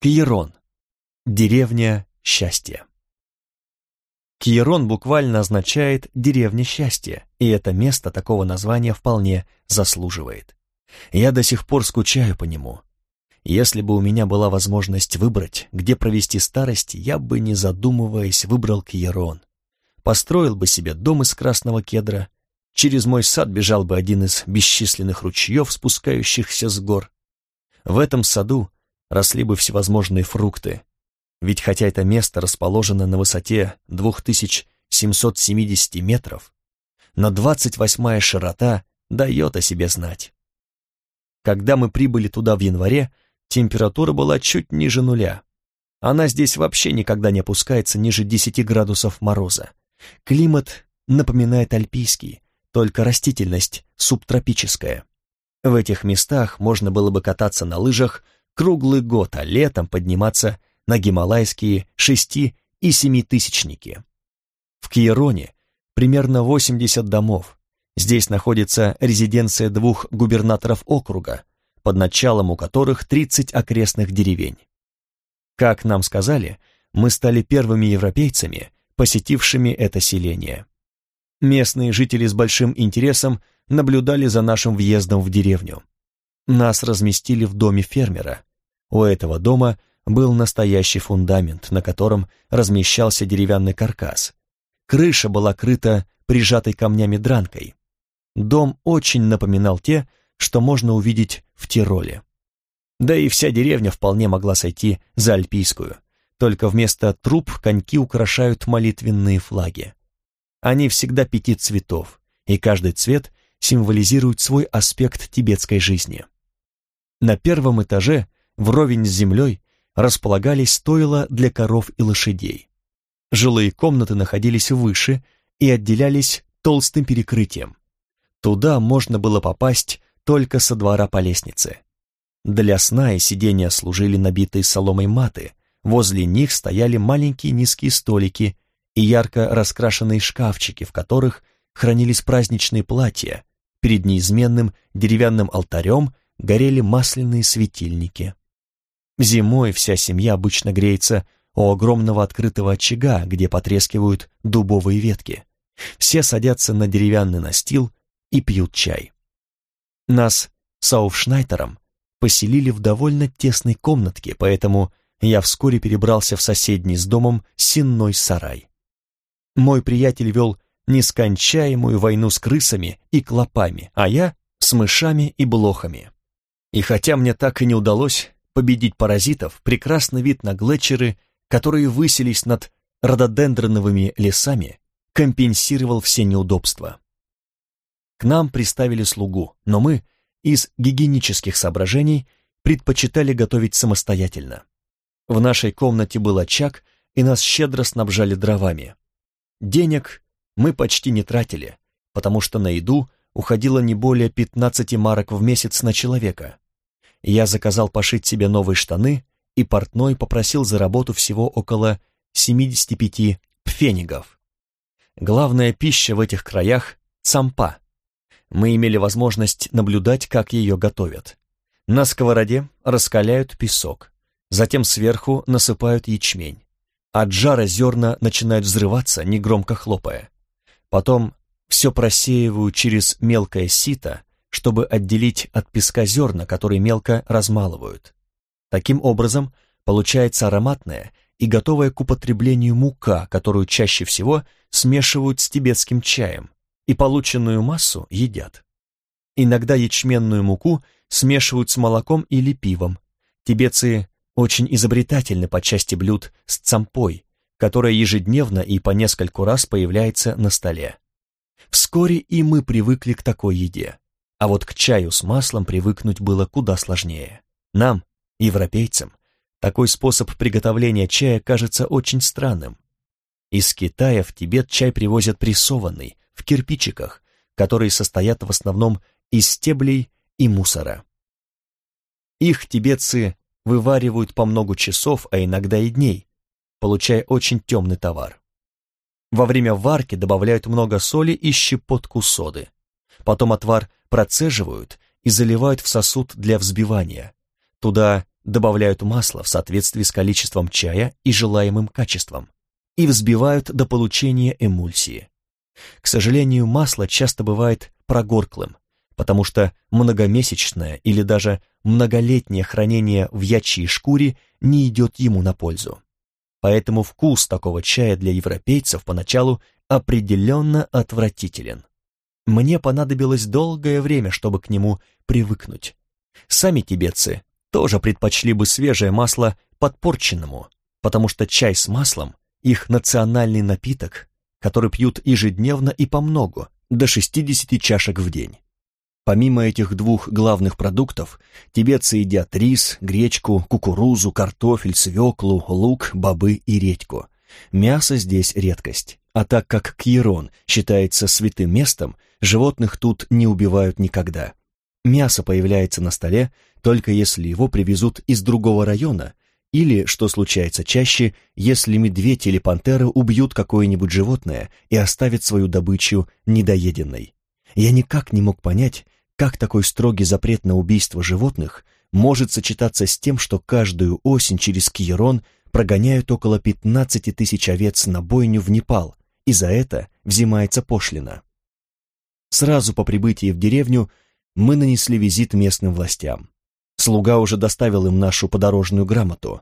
Кьерон. Деревня счастья. Кьерон буквально означает «деревня счастья», и это место такого названия вполне заслуживает. Я до сих пор скучаю по нему. Если бы у меня была возможность выбрать, где провести старость, я бы, не задумываясь, выбрал Кьерон. Построил бы себе дом из красного кедра, через мой сад бежал бы один из бесчисленных ручьев, спускающихся с гор. В этом саду росли бы всевозможные фрукты, ведь хотя это место расположено на высоте 2770 метров, но 28-я широта дает о себе знать. Когда мы прибыли туда в январе, температура была чуть ниже нуля. Она здесь вообще никогда не опускается ниже 10 градусов мороза. Климат напоминает альпийский, только растительность субтропическая. В этих местах можно было бы кататься на лыжах круглый год, а летом подниматься на гималайские 6- и 7-тысячники. В Кьероне примерно 80 домов. Здесь находится резиденция 2 губернаторов округа, под началом у которых 30 окрестных деревень. Как нам сказали, мы стали первыми европейцами, посетившими это селение. Местные жители с большим интересом наблюдали за нашим въездом в деревню. Нас разместили в доме фермера. У этого дома был настоящий фундамент, на котором размещался деревянный каркас. Крыша была крыта прижатой камнями дранкой. Дом очень напоминал те, что можно увидеть в Тироле. Да и вся деревня вполне могла сойти за альпийскую, только вместо труб коньки украшают молитвенные флаги. Они всегда 5 цветов, и каждый цвет символизирует свой аспект тибетской жизни. На первом этаже, вровень с землей, располагались стойла для коров и лошадей. Жилые комнаты находились выше и отделялись толстым перекрытием. Туда можно было попасть только со двора по лестнице. Для сна и сидения служили набитые соломой маты, возле них стояли маленькие низкие столики и ярко раскрашенные шкафчики, в которых хранились праздничные платья, перед неизменным деревянным алтарем горели масляные светильники. Зимой вся семья обычно греется у огромного открытого очага, где потрескивают дубовые ветки. Все садятся на деревянный настил и пьют чай. Нас с Ауфшнайтером поселили в довольно тесной комнатке, поэтому я вскоре перебрался в соседний с домом сенной сарай. Мой приятель вел нескончаемую войну с крысами и клопами, а я с мышами и блохами. И хотя мне так и не удалось победить паразитов, прекрасный вид на глетчеры, которые высились над рододендроновыми лесами, компенсировал все неудобства. К нам приставили слугу, но мы, из гигиенических соображений, предпочитали готовить самостоятельно. В нашей комнате был очаг, и нас щедро снабжали дровами. Денег мы почти не тратили, потому что на еду уходило не более 15 марок в месяц на человека. Я заказал пошить себе новые штаны, и портной попросил за работу всего около 75 пфенигов. Главная пища в этих краях – цампа. Мы имели возможность наблюдать, как ее готовят. На сковороде раскаляют песок, затем сверху насыпают ячмень. От жара зерна начинают взрываться, негромко хлопая. Потом все просеивают через мелкое сито, чтобы отделить от песка зерна, которые мелко размалывают. Таким образом, получается ароматная и готовая к употреблению мука, которую чаще всего смешивают с тибетским чаем, и полученную массу едят. Иногда ячменную муку смешивают с молоком или пивом. Тибетцы очень изобретательны по части блюд с цампой, которая ежедневно и по нескольку раз появляется на столе. Вскоре и мы привыкли к такой еде, а вот к чаю с маслом привыкнуть было куда сложнее. Нам, европейцам, такой способ приготовления чая кажется очень странным. Из Китая в Тибет чай привозят прессованный, в кирпичиках, которые состоят в основном из стеблей и мусора. Их тибетцы вываривают по много часов, а иногда и дней, получая очень темный товар. Во время варки добавляют много соли и щепотку соды. Потом отвар процеживают и заливают в сосуд для взбивания. Туда добавляют масло в соответствии с количеством чая и желаемым качеством и взбивают до получения эмульсии. К сожалению, масло часто бывает прогорклым, потому что многомесячное или даже многолетнее хранение в ячьей шкуре не идет ему на пользу. Поэтому вкус такого чая для европейцев поначалу определенно отвратителен. Мне понадобилось долгое время, чтобы к нему привыкнуть. Сами тибетцы тоже предпочли бы свежее масло подпорченному, потому что чай с маслом – их национальный напиток, который пьют ежедневно и помногу, до 60 чашек в день. Помимо этих двух главных продуктов, тибетцы едят рис, гречку, кукурузу, картофель, свеклу, лук, бобы и редьку. Мясо здесь редкость, а так как Кьерон считается святым местом, животных тут не убивают никогда. Мясо появляется на столе только если его привезут из другого района, или, что случается чаще, если медведь или пантера убьют какое-нибудь животное и оставят свою добычу недоеденной. Я никак не мог понять, как такой строгий запрет на убийство животных может сочетаться с тем, что каждую осень через Кьерон прогоняют около 15 тысяч овец на бойню в Непал, и за это взимается пошлина. Сразу по прибытии в деревню мы нанесли визит местным властям. Слуга уже доставил им нашу подорожную грамоту.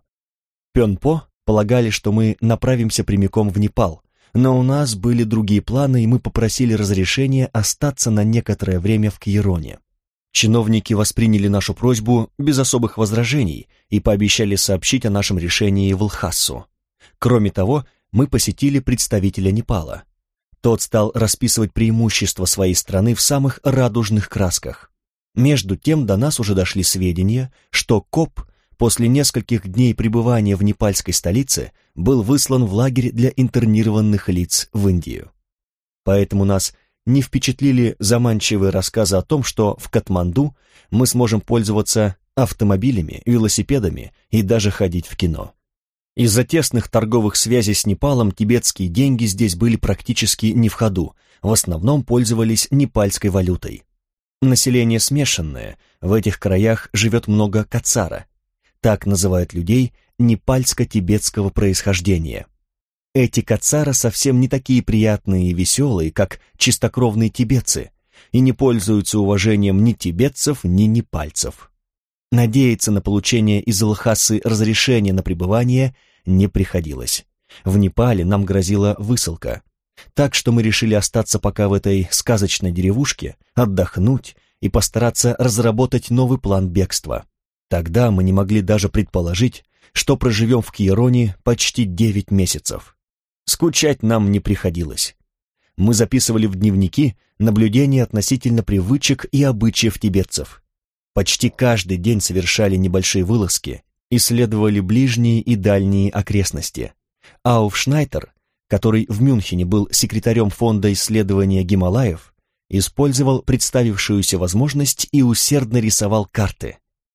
Пёнпо полагали, что мы направимся прямиком в Непал, но у нас были другие планы, и мы попросили разрешения остаться на некоторое время в Кьероне. Чиновники восприняли нашу просьбу без особых возражений и пообещали сообщить о нашем решении в Лхасу. Кроме того, мы посетили представителя Непала. Тот стал расписывать преимущества своей страны в самых радужных красках. Между тем до нас уже дошли сведения, что Коп после нескольких дней пребывания в непальской столице был выслан в лагерь для интернированных лиц в Индию. Поэтому нас не впечатлили заманчивые рассказы о том, что в Катманду мы сможем пользоваться автомобилями, велосипедами и даже ходить в кино. Из-за тесных торговых связей с Непалом тибетские деньги здесь были практически не в ходу, в основном пользовались непальской валютой. Население смешанное, в этих краях живет много кацара, так называют людей непальско-тибетского происхождения. Эти кацара совсем не такие приятные и веселые, как чистокровные тибетцы, и не пользуются уважением ни тибетцев, ни непальцев. Надеяться на получение из Лхасы разрешения на пребывание не приходилось. В Непале нам грозила высылка, так что мы решили остаться пока в этой сказочной деревушке, отдохнуть и постараться разработать новый план бегства. Тогда мы не могли даже предположить, что проживем в Кьероне почти 9 месяцев. Скучать нам не приходилось. Мы записывали в дневники наблюдения относительно привычек и обычаев тибетцев. Почти каждый день совершали небольшие вылазки, исследовали ближние и дальние окрестности. Ауфшнайтер, который в Мюнхене был секретарем фонда исследования Гималаев, использовал представившуюся возможность и усердно рисовал карты.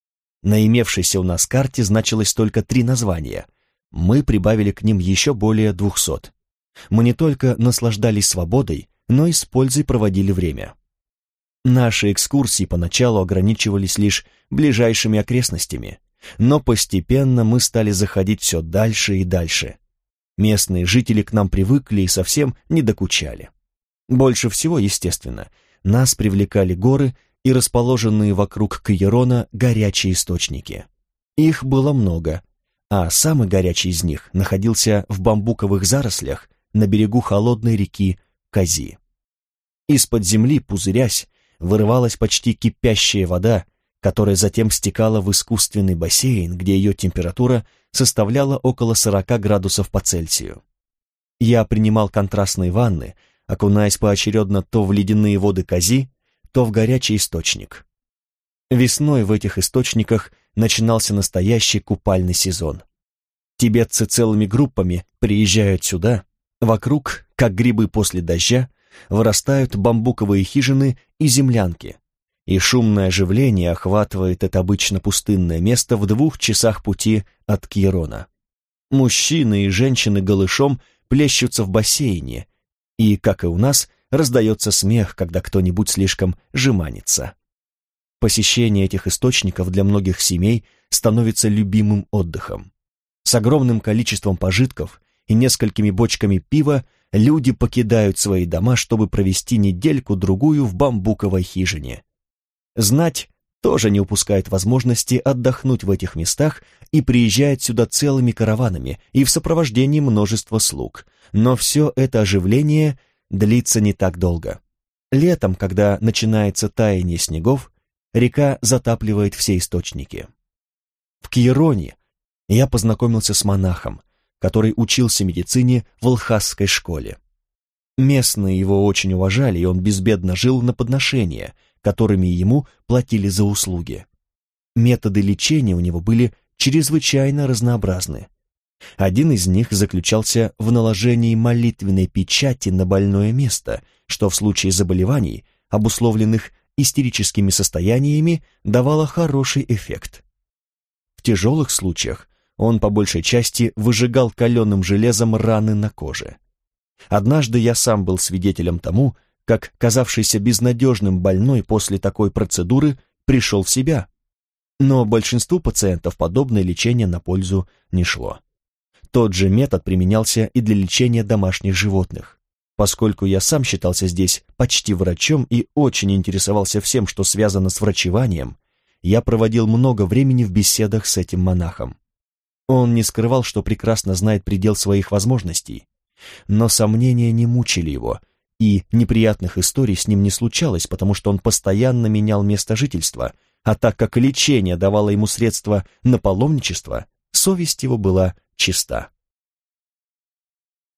На имевшейся у нас карте значилось только 3 названия. Мы прибавили к ним еще более 200. Мы не только наслаждались свободой, но и с пользой проводили время. Наши экскурсии поначалу ограничивались лишь ближайшими окрестностями, но постепенно мы стали заходить все дальше и дальше. Местные жители к нам привыкли и совсем не докучали. Больше всего, естественно, нас привлекали горы и расположенные вокруг Кьерона горячие источники. Их было много, а самый горячий из них находился в бамбуковых зарослях на берегу холодной реки Кази. Из-под земли, пузырясь, вырывалась почти кипящая вода, которая затем стекала в искусственный бассейн, где ее температура составляла около 40 градусов по Цельсию. Я принимал контрастные ванны, окунаясь поочередно то в ледяные воды Кази, то в горячий источник. Весной в этих источниках начинался настоящий купальный сезон. Тибетцы целыми группами приезжают сюда, вокруг, как грибы после дождя, вырастают бамбуковые хижины и землянки, и шумное оживление охватывает это обычно пустынное место в 2 часах пути от Кьерона. Мужчины и женщины голышом плещутся в бассейне, и, как и у нас, раздается смех, когда кто-нибудь слишком жеманится. Посещение этих источников для многих семей становится любимым отдыхом. С огромным количеством пожитков и несколькими бочками пива люди покидают свои дома, чтобы провести недельку-другую в бамбуковой хижине. Знать тоже не упускает возможности отдохнуть в этих местах и приезжает сюда целыми караванами и в сопровождении множества слуг. Но все это оживление длится не так долго. Летом, когда начинается таяние снегов, река затапливает все источники. В Кьероне я познакомился с монахом, который учился медицине в Лхасской школе. Местные его очень уважали, и он безбедно жил на подношения, которыми ему платили за услуги. Методы лечения у него были чрезвычайно разнообразны. Один из них заключался в наложении молитвенной печати на больное место, что в случае заболеваний, обусловленных истерическими состояниями, давало хороший эффект. В тяжелых случаях он по большей части выжигал каленым железом раны на коже. Однажды я сам был свидетелем тому, как казавшийся безнадежным больной после такой процедуры пришел в себя. Но большинству пациентов подобное лечение на пользу не шло. Тот же метод применялся и для лечения домашних животных. Поскольку я сам считался здесь почти врачом и очень интересовался всем, что связано с врачеванием, я проводил много времени в беседах с этим монахом. Он не скрывал, что прекрасно знает предел своих возможностей, но сомнения не мучили его, и неприятных историй с ним не случалось, потому что он постоянно менял место жительства, а так как лечение давало ему средства на паломничество, совесть его была чиста.